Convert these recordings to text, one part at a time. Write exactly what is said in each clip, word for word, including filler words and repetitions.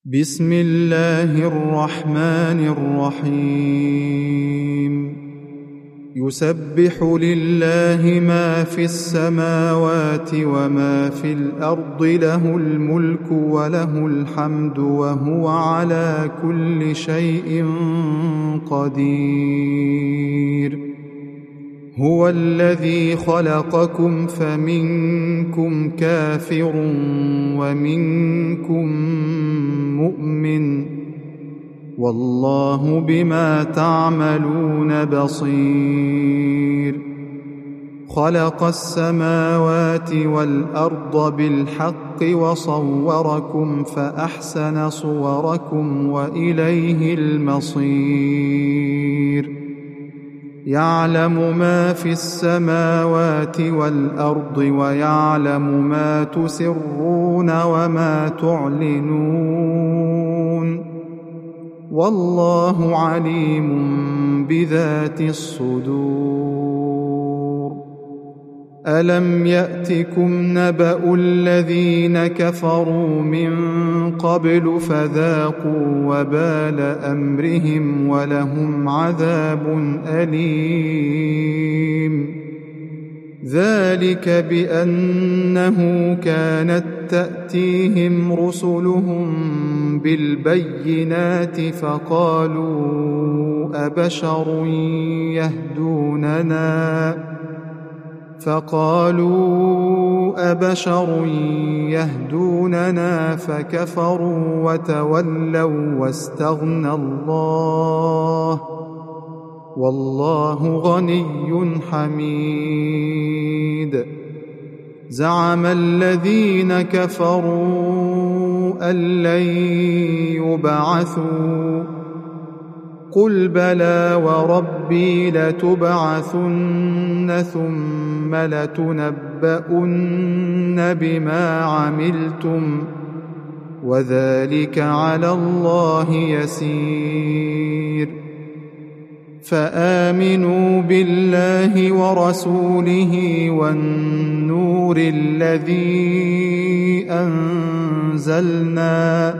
بسم الله الرحمن الرحيم يسبح لله ما في السماوات وما في الأرض له الملك وله الحمد وهو على كل شيء قدير هو الذي خلقكم فمنكم كافر ومنكم مؤمن والله بما تعملون بصير خلق السماوات والأرض بالحق وصوركم فأحسن صوركم وإليه المصير يعلم ما في السماوات والأرض ويعلم ما تسرون وما تعلنون والله عليم بذات الصدور ألم يأتكم نبأ الذين كفروا من قبل فذاقوا وبال أمرهم ولهم عذاب أليم ذلك بأنه كانت تأتيهم رسلهم بالبينات فقالوا أبشر يهدوننا فقالوا أبشر يهدوننا فكفروا وتولوا واستغنى الله والله غني حميد زعم الذين كفروا أن لن يبعثوا قل بلى وربي لتبعثن ثم لتنبؤن بما عملتم وذلك على الله يسير فآمنوا بالله ورسوله والنور الذي أنزلنا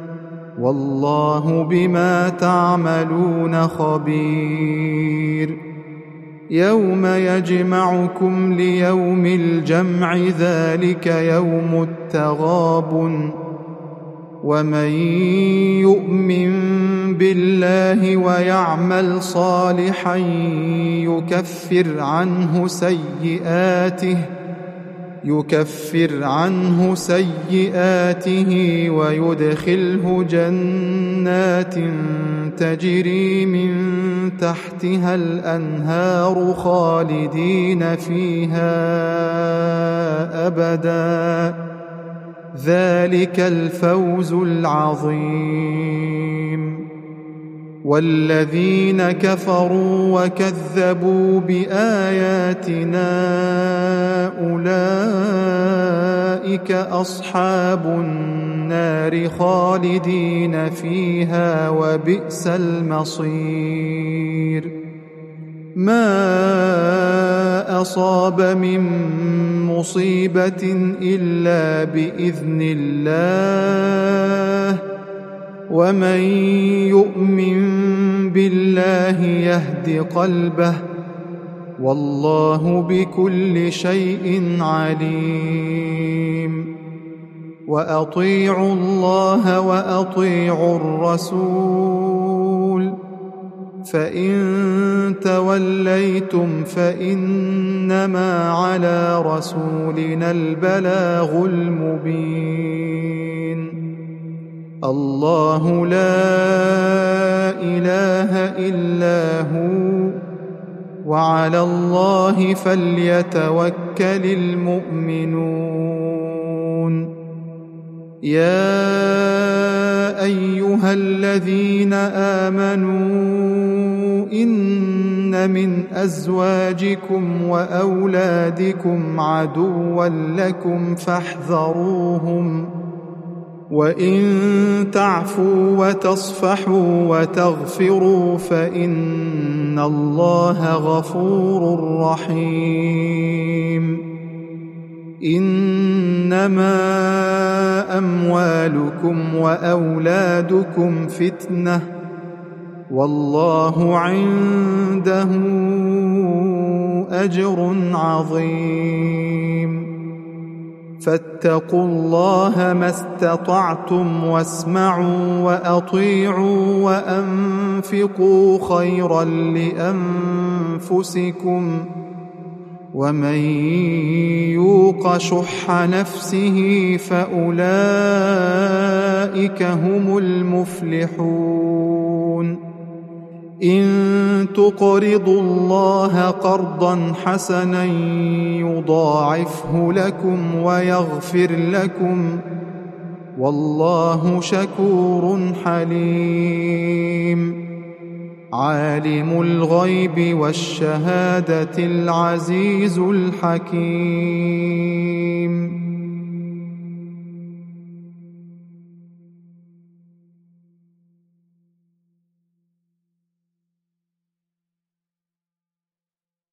والله بما تعملون خبير يوم يجمعكم ليوم الجمع ذلك يوم التغابن ومن يؤمن بالله ويعمل صالحا يكفر عنه سيئاته يكفر عنه سيئاته ويدخله جنات تجري من تحتها الأنهار خالدين فيها أبدا ذلك الفوز العظيم والذين كفروا وكذبوا بآياتنا أولئك أصحاب النار خالدين فيها وبئس المصير ما أصاب من مصيبة إلا بإذن الله ومن يؤمن بالله يهد قلبه والله بكل شيء عليم وأطيعوا الله وأطيعوا الرسول فإن توليتم فإنما على رسولنا البلاغ المبين الله لا إله إلا هو وعلى الله فليتوكل المؤمنون يا أيها الذين آمنوا إن من أزواجكم وأولادكم عدوا لكم فاحذروهم وإن تعفوا وتصفحوا وتغفروا فإن الله غفور رحيم إنما أموالكم وأولادكم فتنة والله عنده أجر عظيم فاتقوا الله ما استطعتم واسمعوا وأطيعوا وأنفقوا خيرا لأنفسكم ومن يوق شح نفسه فأولئك هم المفلحون إن تقرضوا الله قرضا حسنا يضاعفه لكم ويغفر لكم والله شكور حليم عالم الغيب والشهادة العزيز الحكيم